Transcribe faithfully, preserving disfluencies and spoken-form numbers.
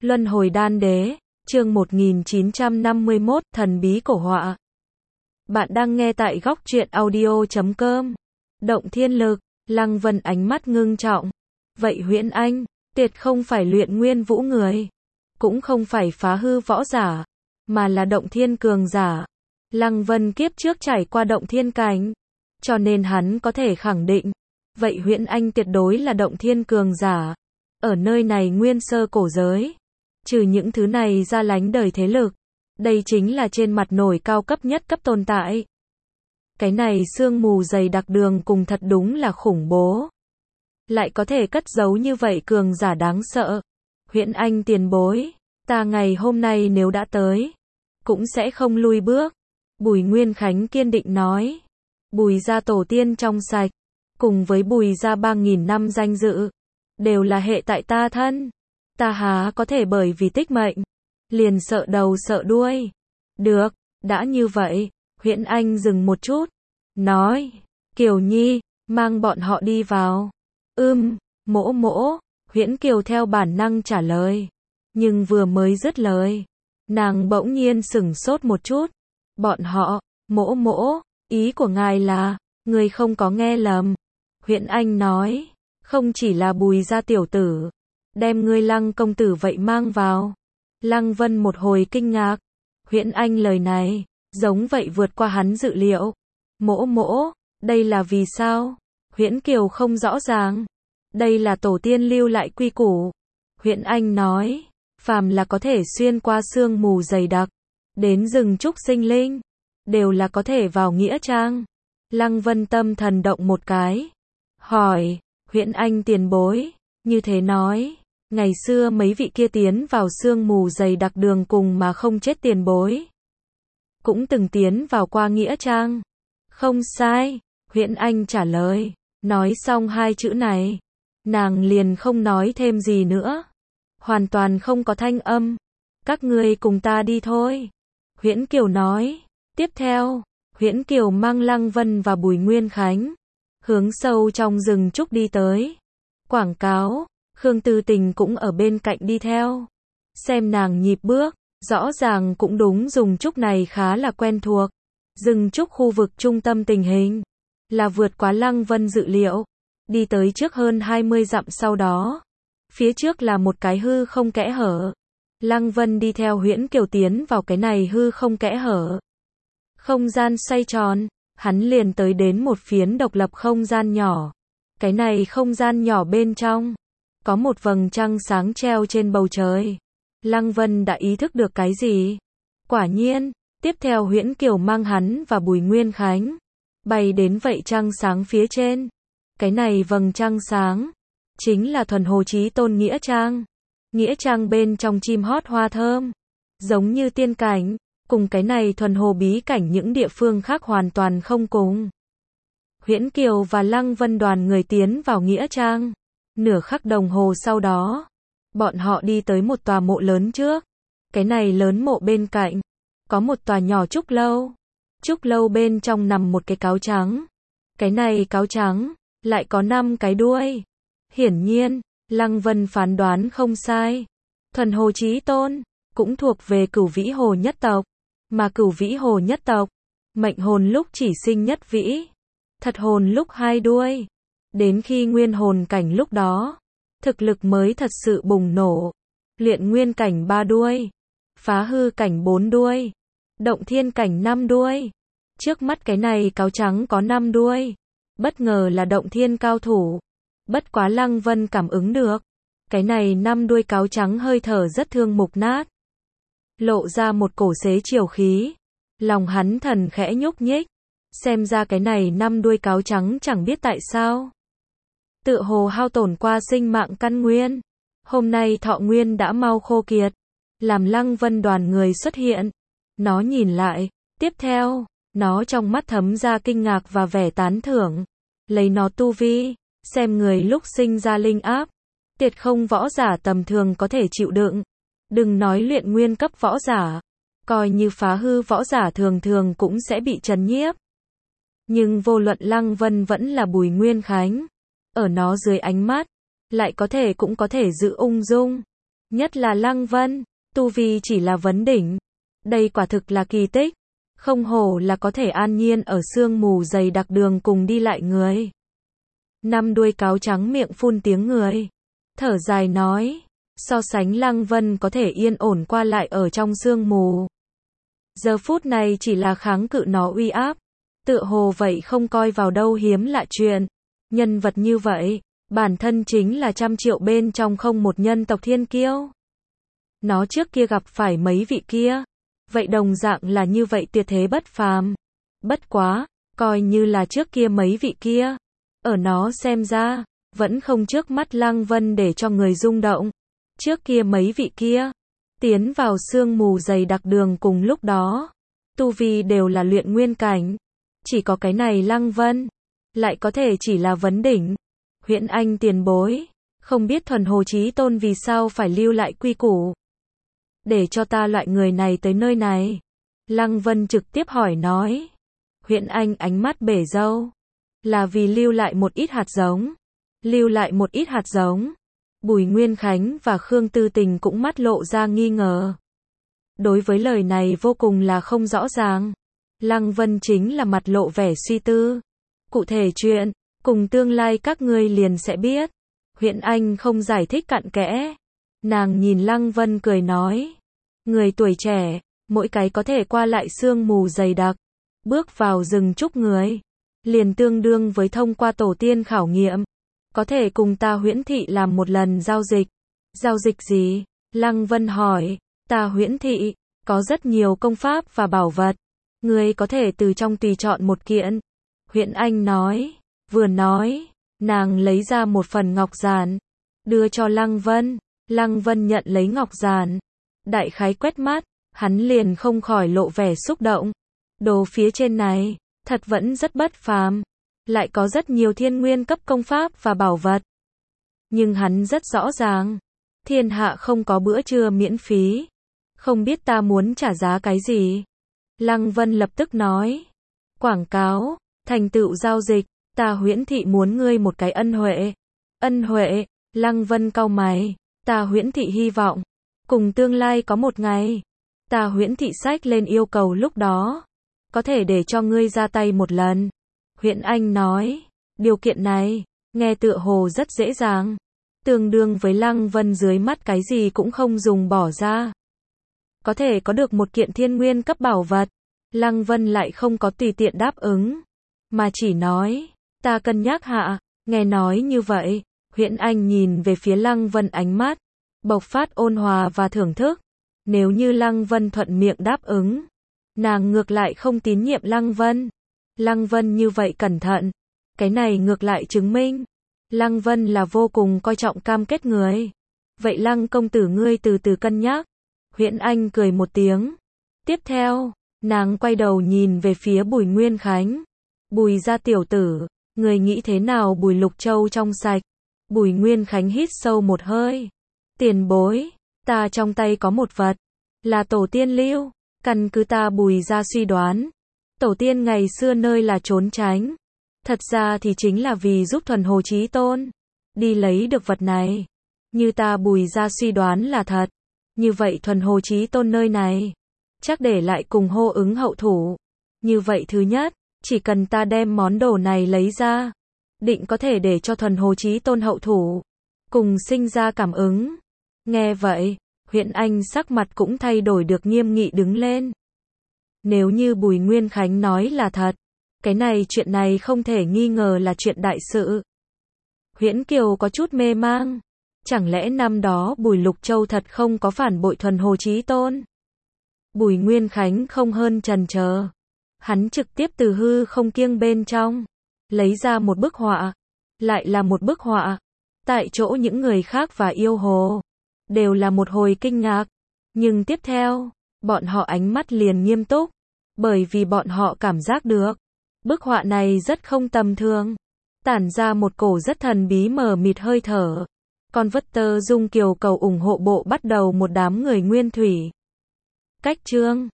Luân hồi đan đế, chương một nghìn chín trăm năm mươi mốt, thần bí cổ họa. Bạn đang nghe tại góc truyện audio chấm com. Động thiên lực, Lăng Vân ánh mắt ngưng trọng. Vậy Huyễn Anh, tuyệt không phải luyện nguyên vũ người, cũng không phải phá hư võ giả, mà là động thiên cường giả. Lăng Vân kiếp trước trải qua động thiên cảnh, cho nên hắn có thể khẳng định, vậy Huyễn Anh tuyệt đối là động thiên cường giả. Ở nơi này nguyên sơ cổ giới, trừ những thứ này ra lánh đời thế lực, đây chính là trên mặt nổi cao cấp nhất cấp tồn tại. Cái này sương mù dày đặc đường cùng thật đúng là khủng bố. Lại có thể cất giấu như vậy cường giả đáng sợ. Huyễn Anh tiền bối, ta ngày hôm nay nếu đã tới, cũng sẽ không lui bước. Bùi Nguyên Khánh kiên định nói. Bùi gia tổ tiên trong sạch, cùng với bùi gia ba nghìn năm danh dự, đều là hệ tại ta thân. Ta há có thể bởi vì tích mệnh, liền sợ đầu sợ đuôi. Được, đã như vậy, Huyễn Anh dừng một chút, nói, Kiều Nhi, mang bọn họ đi vào. Ưm, mỗ mỗ, Huyễn Kiều theo bản năng trả lời. Nhưng vừa mới dứt lời, nàng bỗng nhiên sửng sốt một chút. Bọn họ, mỗ mỗ, ý của ngài là, người không có nghe lầm. Huyễn Anh nói, không chỉ là bùi gia tiểu tử, đem ngươi Lăng công tử vậy mang vào. Lăng Vân một hồi kinh ngạc. Huyễn Anh lời này, giống vậy vượt qua hắn dự liệu. Mỗ mỗ, đây là vì sao? Huyễn Kiều không rõ ràng. Đây là tổ tiên lưu lại quy củ. Huyễn Anh nói, phàm là có thể xuyên qua sương mù dày đặc, đến rừng trúc sinh linh, đều là có thể vào nghĩa trang. Lăng Vân tâm thần động một cái. Hỏi, Huyễn Anh tiền bối, như thế nói, ngày xưa mấy vị kia tiến vào sương mù dày đặc đường cùng mà không chết tiền bối, cũng từng tiến vào qua nghĩa trang. Không sai, Huyễn Anh trả lời. Nói xong hai chữ này, nàng liền không nói thêm gì nữa. Hoàn toàn không có thanh âm. Các ngươi cùng ta đi thôi. Huyễn Kiều nói. Tiếp theo, Huyễn Kiều mang Lăng Vân và Bùi Nguyên Khánh hướng sâu trong rừng trúc đi tới. Quảng cáo, Khương Tư Tình cũng ở bên cạnh đi theo. Xem nàng nhịp bước, rõ ràng cũng đúng dùng trúc này khá là quen thuộc. Rừng trúc khu vực trung tâm tình hình, là vượt quá Lăng Vân dự liệu. Đi tới trước hơn hai mươi dặm sau đó, phía trước là một cái hư không kẽ hở. Lăng Vân đi theo Huyễn Kiều tiến vào cái này hư không kẽ hở. Không gian xoay tròn, hắn liền tới đến một phiến độc lập không gian nhỏ. Cái này không gian nhỏ bên trong, có một vầng trăng sáng treo trên bầu trời. Lăng Vân đã ý thức được cái gì? Quả nhiên, tiếp theo Huyễn Kiều mang hắn và Bùi Nguyên Khánh bay đến vậy trăng sáng phía trên. Cái này vầng trăng sáng, chính là thuần hồ chí tôn nghĩa trang. Nghĩa trang bên trong chim hót hoa thơm, giống như tiên cảnh, cùng cái này thuần hồ bí cảnh những địa phương khác hoàn toàn không cùng. Huyễn Kiều và Lăng Vân đoàn người tiến vào nghĩa trang. Nửa khắc đồng hồ sau đó, bọn họ đi tới một tòa mộ lớn trước. Cái này lớn mộ bên cạnh, có một tòa nhỏ trúc lâu. Trúc lâu bên trong nằm một cái cáo trắng. Cái này cáo trắng, lại có năm cái đuôi. Hiển nhiên, Lăng Vân phán đoán không sai. Thuần hồ chí tôn, cũng thuộc về Cửu Vĩ Hồ nhất tộc. Mà Cửu Vĩ Hồ nhất tộc, mệnh hồn lúc chỉ sinh nhất vĩ, thật hồn lúc hai đuôi. Đến khi nguyên hồn cảnh lúc đó, thực lực mới thật sự bùng nổ. Luyện nguyên cảnh ba đuôi, phá hư cảnh bốn đuôi, động thiên cảnh năm đuôi. Trước mắt cái này cáo trắng có năm đuôi. Bất ngờ là động thiên cao thủ. Bất quá Lăng Vân cảm ứng được, cái này năm đuôi cáo trắng hơi thở rất thương mục nát, lộ ra một cổ xế chiều khí. Lòng hắn thần khẽ nhúc nhích. Xem ra cái này năm đuôi cáo trắng chẳng biết tại sao, tựa hồ hao tổn qua sinh mạng căn nguyên. Hôm nay thọ nguyên đã mau khô kiệt. Làm Lăng Vân đoàn người xuất hiện, nó nhìn lại. Tiếp theo, nó trong mắt thấm ra kinh ngạc và vẻ tán thưởng. Lấy nó tu vi, xem người lúc sinh ra linh áp, tuyệt không võ giả tầm thường có thể chịu đựng. Đừng nói luyện nguyên cấp võ giả, coi như phá hư võ giả thường thường cũng sẽ bị trấn nhiếp. Nhưng vô luận Lăng Vân vẫn là Bùi Nguyên Khánh, ở nó dưới ánh mắt, lại có thể cũng có thể giữ ung dung. Nhất là Lăng Vân, tu vi chỉ là vấn đỉnh. Đây quả thực là kỳ tích. Không hổ là có thể an nhiên ở sương mù dày đặc đường cùng đi lại người. Năm đuôi cáo trắng miệng phun tiếng người. Thở dài nói. So sánh Lăng Vân có thể yên ổn qua lại ở trong sương mù. Giờ phút này chỉ là kháng cự nó uy áp. Tựa hồ vậy không coi vào đâu hiếm lạ chuyện. Nhân vật như vậy, bản thân chính là trăm triệu bên trong không một nhân tộc thiên kiêu. Nó trước kia gặp phải mấy vị kia. Vậy đồng dạng là như vậy tuyệt thế bất phàm. Bất quá, coi như là trước kia mấy vị kia. Ở nó xem ra, vẫn không trước mắt Lăng Vân để cho người rung động. Trước kia mấy vị kia, tiến vào sương mù dày đặc đường cùng lúc đó. Tu vi đều là luyện nguyên cảnh. Chỉ có cái này Lăng Vân, lại có thể chỉ là vấn đỉnh. Huyễn Anh tiền bối, không biết Thuần Hồ Chí Tôn vì sao phải lưu lại quy củ. Để cho ta loại người này tới nơi này. Lăng Vân trực tiếp hỏi nói. Huyễn Anh ánh mắt bể dâu. Là vì lưu lại một ít hạt giống. Lưu lại một ít hạt giống. Bùi Nguyên Khánh và Khương Tư Tình cũng mắt lộ ra nghi ngờ. Đối với lời này vô cùng là không rõ ràng. Lăng Vân chính là mặt lộ vẻ suy tư. Cụ thể chuyện, cùng tương lai các ngươi liền sẽ biết. Huyễn Anh không giải thích cặn kẽ. Nàng nhìn Lăng Vân cười nói. Người tuổi trẻ, mỗi cái có thể qua lại sương mù dày đặc. Bước vào rừng trúc người. Liền tương đương với thông qua tổ tiên khảo nghiệm. Có thể cùng ta Huyễn Thị làm một lần giao dịch. Giao dịch gì? Lăng Vân hỏi. Ta Huyễn Thị, có rất nhiều công pháp và bảo vật. Ngươi có thể từ trong tùy chọn một kiện. Huyễn Anh nói. Vừa nói, nàng lấy ra một phần ngọc giản. Đưa cho Lăng Vân. Lăng Vân nhận lấy ngọc giản. Đại khái quét mắt, hắn liền không khỏi lộ vẻ xúc động. Đồ phía trên này, thật vẫn rất bất phàm. Lại có rất nhiều thiên nguyên cấp công pháp và bảo vật. Nhưng hắn rất rõ ràng. Thiên hạ không có bữa trưa miễn phí. Không biết ta muốn trả giá cái gì. Lăng Vân lập tức nói. Quảng cáo, thành tựu giao dịch, ta Huyễn Thị muốn ngươi một cái ân huệ. Ân huệ, Lăng Vân cau mày. Ta Huyễn Thị hy vọng, cùng tương lai có một ngày, ta Huyễn Thị xách lên yêu cầu lúc đó, có thể để cho ngươi ra tay một lần. Huyễn Anh nói, điều kiện này, nghe tựa hồ rất dễ dàng, tương đương với Lăng Vân dưới mắt cái gì cũng không dùng bỏ ra. Có thể có được một kiện thiên nguyên cấp bảo vật, Lăng Vân lại không có tùy tiện đáp ứng, mà chỉ nói, ta cân nhắc hạ. Nghe nói như vậy, Huyễn Anh nhìn về phía Lăng Vân ánh mắt bộc phát ôn hòa và thưởng thức. Nếu như Lăng Vân thuận miệng đáp ứng, nàng ngược lại không tín nhiệm Lăng Vân. Lăng Vân như vậy cẩn thận, cái này ngược lại chứng minh Lăng Vân là vô cùng coi trọng cam kết người. Vậy Lăng công tử ngươi từ từ cân nhắc. Huyễn Anh cười một tiếng. Tiếp theo, nàng quay đầu nhìn về phía Bùi Nguyên Khánh. Bùi gia tiểu tử, người nghĩ thế nào Bùi Lục Châu trong sạch? Bùi Nguyên Khánh hít sâu một hơi. Tiền bối, ta trong tay có một vật, là tổ tiên lưu, căn cứ ta Bùi gia suy đoán. Tổ tiên ngày xưa nơi là trốn tránh. Thật ra thì chính là vì giúp Thuần Hồ Chí Tôn đi lấy được vật này. Như ta Bùi gia suy đoán là thật. Như vậy Thuần Hồ Chí Tôn nơi này, chắc để lại cùng hô ứng hậu thủ. Như vậy thứ nhất, chỉ cần ta đem món đồ này lấy ra, định có thể để cho Thuần Hồ Chí Tôn hậu thủ cùng sinh ra cảm ứng. Nghe vậy, Huyễn Anh sắc mặt cũng thay đổi được nghiêm nghị đứng lên. Nếu như Bùi Nguyên Khánh nói là thật, cái này chuyện này không thể nghi ngờ là chuyện đại sự. Huyễn Kiều có chút mê mang. Chẳng lẽ năm đó Bùi Lục Châu thật không có phản bội Thuần Hồ Chí Tôn? Bùi Nguyên Khánh không hơn chần chờ. Hắn trực tiếp từ hư không kiêng bên trong, lấy ra một bức họa. Lại là một bức họa. Tại chỗ những người khác và yêu hồ đều là một hồi kinh ngạc. Nhưng tiếp theo, bọn họ ánh mắt liền nghiêm túc. Bởi vì bọn họ cảm giác được, bức họa này rất không tầm thường. Tản ra một cổ rất thần bí mờ mịt hơi thở. Con vất tơ dung kiều cầu ủng hộ bộ bắt đầu một đám người nguyên thủy. Cách chương